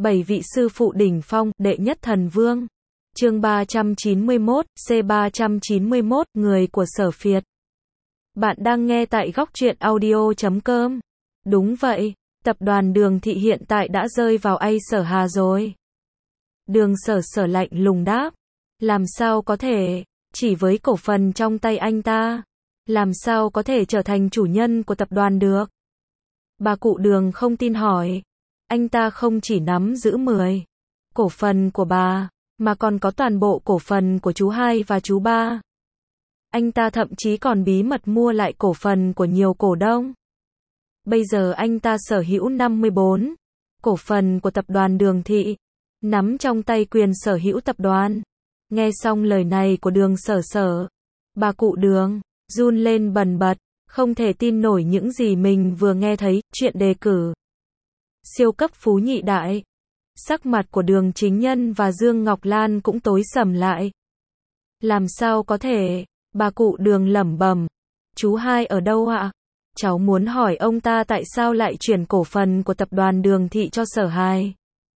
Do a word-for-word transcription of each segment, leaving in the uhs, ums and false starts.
Bảy vị sư phụ đỉnh phong, đệ nhất thần vương. Chương ba trăm chín mươi mốt, C ba trăm chín mươi mốt, người của Sở Phiệt. Bạn đang nghe tại góc truyện audio chấm com. Đúng vậy, tập đoàn Đường Thị hiện tại đã rơi vào tay Sở Hà rồi. Đường Sở Sở lạnh lùng đáp. Làm sao có thể, chỉ với cổ phần trong tay anh ta, làm sao có thể trở thành chủ nhân của tập đoàn được? Bà cụ Đường không tin hỏi. Anh ta không chỉ nắm giữ mười cổ phần của bà, mà còn có toàn bộ cổ phần của chú hai và chú ba. Anh ta thậm chí còn bí mật mua lại cổ phần của nhiều cổ đông. Bây giờ anh ta sở hữu năm mươi bốn cổ phần của tập đoàn Đường Thị, nắm trong tay quyền sở hữu tập đoàn. Nghe xong lời này của Đường Sở Sở, bà cụ Đường run lên bần bật, không thể tin nổi những gì mình vừa nghe thấy. Chuyện đề cử siêu cấp phú nhị đại. Sắc mặt của Đường Chính Nhân và Dương Ngọc Lan cũng tối sầm lại. Làm sao có thể? Bà cụ Đường lẩm bẩm. Chú hai ở đâu ạ? Cháu muốn hỏi ông ta tại sao lại chuyển cổ phần của tập đoàn Đường Thị cho Sở Hai.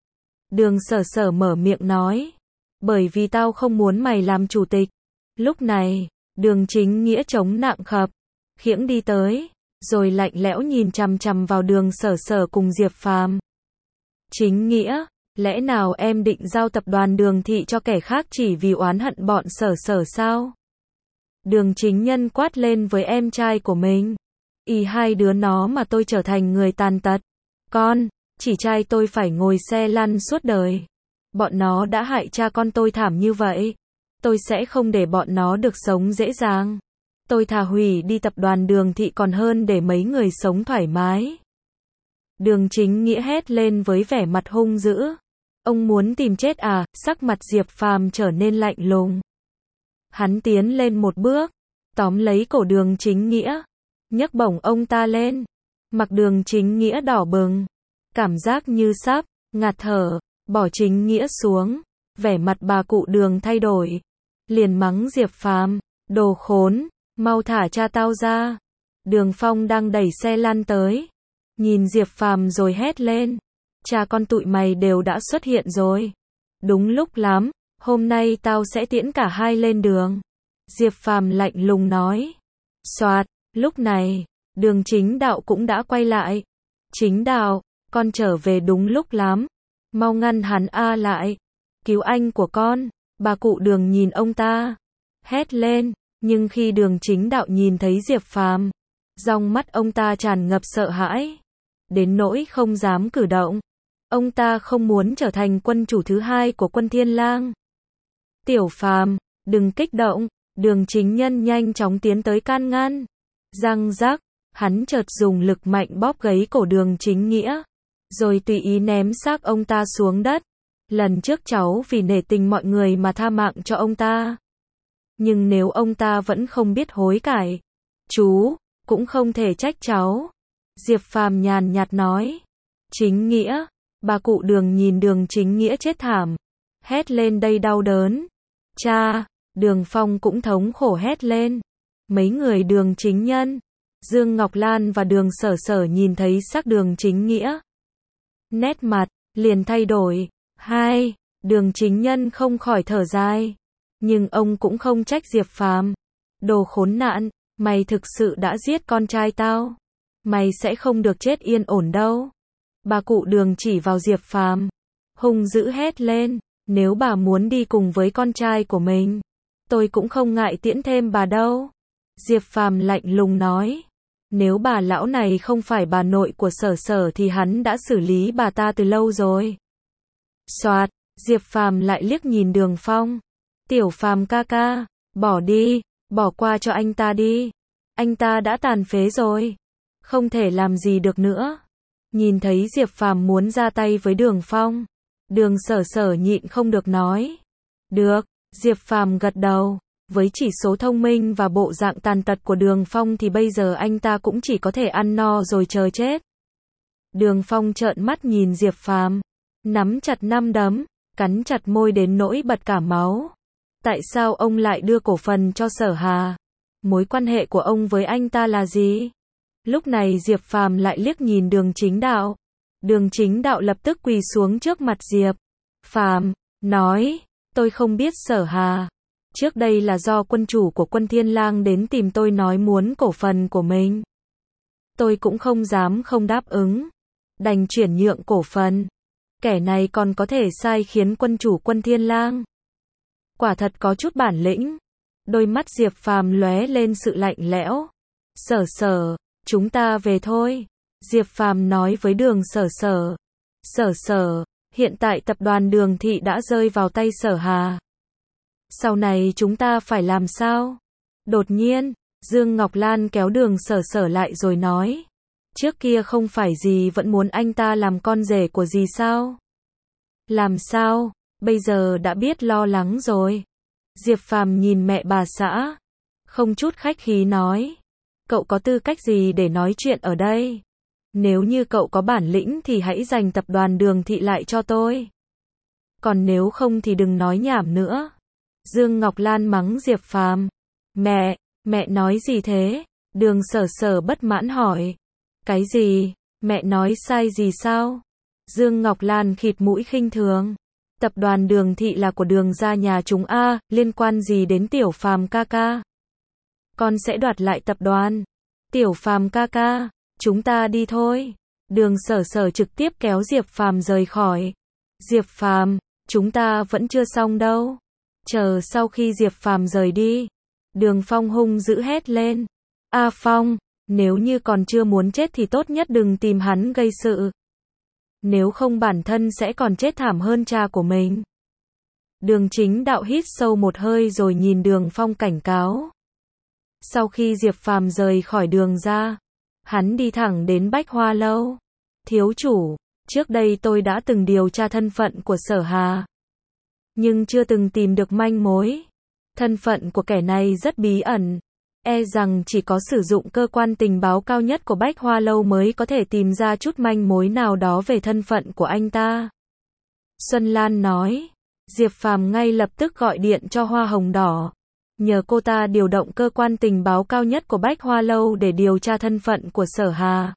Đường Sở Sở mở miệng nói. Bởi vì tao không muốn mày làm chủ tịch. Lúc này, Đường Chính Nghĩa chống nặng khập khiễng đi tới, rồi lạnh lẽo nhìn chằm chằm vào Đường Sở Sở cùng Diệp Phàm. Chính Nghĩa, lẽ nào em định giao tập đoàn Đường Thị cho kẻ khác chỉ vì oán hận bọn Sở Sở sao? Đường Chính Nhân quát lên với em trai của mình. Ý hai đứa nó mà tôi trở thành người tàn tật. Con, chỉ trai tôi phải ngồi xe lăn suốt đời. Bọn nó đã hại cha con tôi thảm như vậy. Tôi sẽ không để bọn nó được sống dễ dàng. Tôi thà hủy đi tập đoàn Đường Thị còn hơn để mấy người sống thoải mái. Đường Chính Nghĩa hét lên với vẻ mặt hung dữ. Ông muốn tìm chết à? Sắc mặt Diệp Phàm trở nên lạnh lùng. Hắn tiến lên một bước, tóm lấy cổ Đường Chính Nghĩa, nhấc bổng ông ta lên. Mặt Đường Chính Nghĩa đỏ bừng, cảm giác như sắp ngạt thở, bỏ Chính Nghĩa xuống. Vẻ mặt bà cụ Đường thay đổi, liền mắng Diệp Phàm, đồ khốn, mau thả cha tao ra. Đường Phong đang đẩy xe lăn tới, nhìn Diệp Phàm rồi hét lên, cha con tụi mày đều đã xuất hiện rồi. Đúng lúc lắm, hôm nay tao sẽ tiễn cả hai lên đường. Diệp Phàm lạnh lùng nói. Soạt, lúc này, Đường Chính Đạo cũng đã quay lại. Chính Đạo, con trở về đúng lúc lắm. Mau ngăn hắn a lại. Cứu anh của con. Bà cụ Đường nhìn ông ta, hét lên. Nhưng khi Đường Chính Đạo nhìn thấy Diệp Phàm, trong mắt ông ta tràn ngập sợ hãi, đến nỗi không dám cử động. Ông ta không muốn trở thành quân chủ thứ hai của quân Thiên Lang. Tiểu Phàm, đừng kích động. Đường Chính Nhân nhanh chóng tiến tới can ngăn. Răng rắc, hắn chợt dùng lực mạnh bóp gáy cổ Đường Chính Nghĩa, rồi tùy ý ném xác ông ta xuống đất. Lần trước cháu vì nể tình mọi người mà tha mạng cho ông ta. Nhưng nếu ông ta vẫn không biết hối cải, chú cũng không thể trách cháu. Diệp Phàm nhàn nhạt nói. Chính Nghĩa, bà cụ Đường nhìn Đường Chính Nghĩa chết thảm, hét lên đầy đau đớn. Cha, Đường Phong cũng thống khổ hét lên. Mấy người Đường Chính Nhân, Dương Ngọc Lan và Đường Sở Sở nhìn thấy xác Đường Chính Nghĩa, nét mặt liền thay đổi. Hai, Đường Chính Nhân không khỏi thở dài. Nhưng ông cũng không trách Diệp Phàm. Đồ khốn nạn, mày thực sự đã giết con trai tao. Mày sẽ không được chết yên ổn đâu. Bà cụ Đường chỉ vào Diệp Phàm, hung dữ hét lên. Nếu bà muốn đi cùng với con trai của mình, tôi cũng không ngại tiễn thêm bà đâu. Diệp Phàm lạnh lùng nói. Nếu bà lão này không phải bà nội của Sở Sở thì hắn đã xử lý bà ta từ lâu rồi. Soạt, Diệp Phàm lại liếc nhìn Đường Phong. Tiểu Phàm ca ca, bỏ đi, bỏ qua cho anh ta đi. Anh ta đã tàn phế rồi, không thể làm gì được nữa. Nhìn thấy Diệp Phàm muốn ra tay với Đường Phong, Đường Sở Sở nhịn không được nói. Được, Diệp Phàm gật đầu. Với chỉ số thông minh và bộ dạng tàn tật của Đường Phong thì bây giờ anh ta cũng chỉ có thể ăn no rồi chờ chết. Đường Phong trợn mắt nhìn Diệp Phàm, nắm chặt nắm đấm, cắn chặt môi đến nỗi bật cả máu. Tại sao ông lại đưa cổ phần cho Sở Hà? Mối quan hệ của ông với anh ta là gì? Lúc này Diệp Phàm lại liếc nhìn Đường Chính Đạo. Đường Chính Đạo lập tức quỳ xuống trước mặt Diệp Phàm, nói, tôi không biết Sở Hà. Trước đây là do quân chủ của Quân Thiên Lang đến tìm tôi nói muốn cổ phần của mình. Tôi cũng không dám không đáp ứng, đành chuyển nhượng cổ phần. Kẻ này còn có thể sai khiến quân chủ Quân Thiên Lang. Quả thật có chút bản lĩnh. Đôi mắt Diệp Phàm lóe lên sự lạnh lẽo. Sở Sở, chúng ta về thôi. Diệp Phàm nói với Đường Sở Sở. Sở Sở, hiện tại tập đoàn Đường Thị đã rơi vào tay Sở Hà. Sau này chúng ta phải làm sao? Đột nhiên, Dương Ngọc Lan kéo Đường Sở Sở lại rồi nói. Trước kia không phải dì vẫn muốn anh ta làm con rể của dì sao? Làm sao? Bây giờ đã biết lo lắng rồi. Diệp Phàm nhìn mẹ bà xã, không chút khách khí nói. Cậu có tư cách gì để nói chuyện ở đây? Nếu như cậu có bản lĩnh thì hãy giành tập đoàn Đường Thị lại cho tôi. Còn nếu không thì đừng nói nhảm nữa. Dương Ngọc Lan mắng Diệp Phàm. Mẹ, mẹ nói gì thế? Đường Sở Sở bất mãn hỏi. Cái gì? Mẹ nói sai gì sao? Dương Ngọc Lan khịt mũi khinh thường. Tập đoàn Đường Thị là của Đường gia nhà chúng a, liên quan gì đến Tiểu Phàm ca ca? Con sẽ đoạt lại tập đoàn. Tiểu Phàm ca ca, chúng ta đi thôi. Đường Sở Sở trực tiếp kéo Diệp Phàm rời khỏi. Diệp Phàm, chúng ta vẫn chưa xong đâu. Chờ sau khi Diệp Phàm rời đi, Đường Phong hung dữ hét lên. A Phong, nếu như còn chưa muốn chết thì tốt nhất đừng tìm hắn gây sự. Nếu không bản thân sẽ còn chết thảm hơn cha của mình. Đường Chính Đạo hít sâu một hơi rồi nhìn Đường Phong cảnh cáo. Sau khi Diệp Phàm rời khỏi Đường ra, hắn đi thẳng đến Bách Hoa Lâu. Thiếu chủ, trước đây tôi đã từng điều tra thân phận của Sở Hà, nhưng chưa từng tìm được manh mối. Thân phận của kẻ này rất bí ẩn, e rằng chỉ có sử dụng cơ quan tình báo cao nhất của Bách Hoa Lâu mới có thể tìm ra chút manh mối nào đó về thân phận của anh ta. Xuân Lan nói. Diệp Phàm ngay lập tức gọi điện cho Hoa Hồng Đỏ, nhờ cô ta điều động cơ quan tình báo cao nhất của Bách Hoa Lâu để điều tra thân phận của Sở Hà.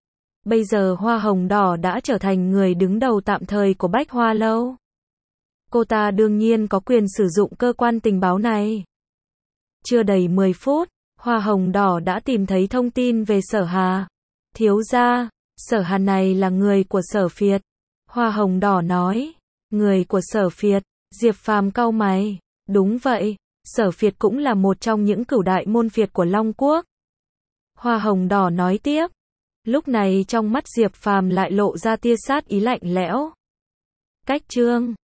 Bây giờ Hoa Hồng Đỏ đã trở thành người đứng đầu tạm thời của Bách Hoa Lâu. Cô ta đương nhiên có quyền sử dụng cơ quan tình báo này. Chưa đầy mười phút, Hoa Hồng Đỏ đã tìm thấy thông tin về Sở Hà. Thiếu gia, Sở Hà này là người của Sở Phiệt. Hoa Hồng Đỏ nói. Người của Sở Phiệt? Diệp Phàm cau mày. Đúng vậy, Sở Phiệt cũng là một trong những cửu đại môn phiệt của Long Quốc. Hoa Hồng Đỏ nói tiếp. Lúc này trong mắt Diệp Phàm lại lộ ra tia sát ý lạnh lẽo. Cách chương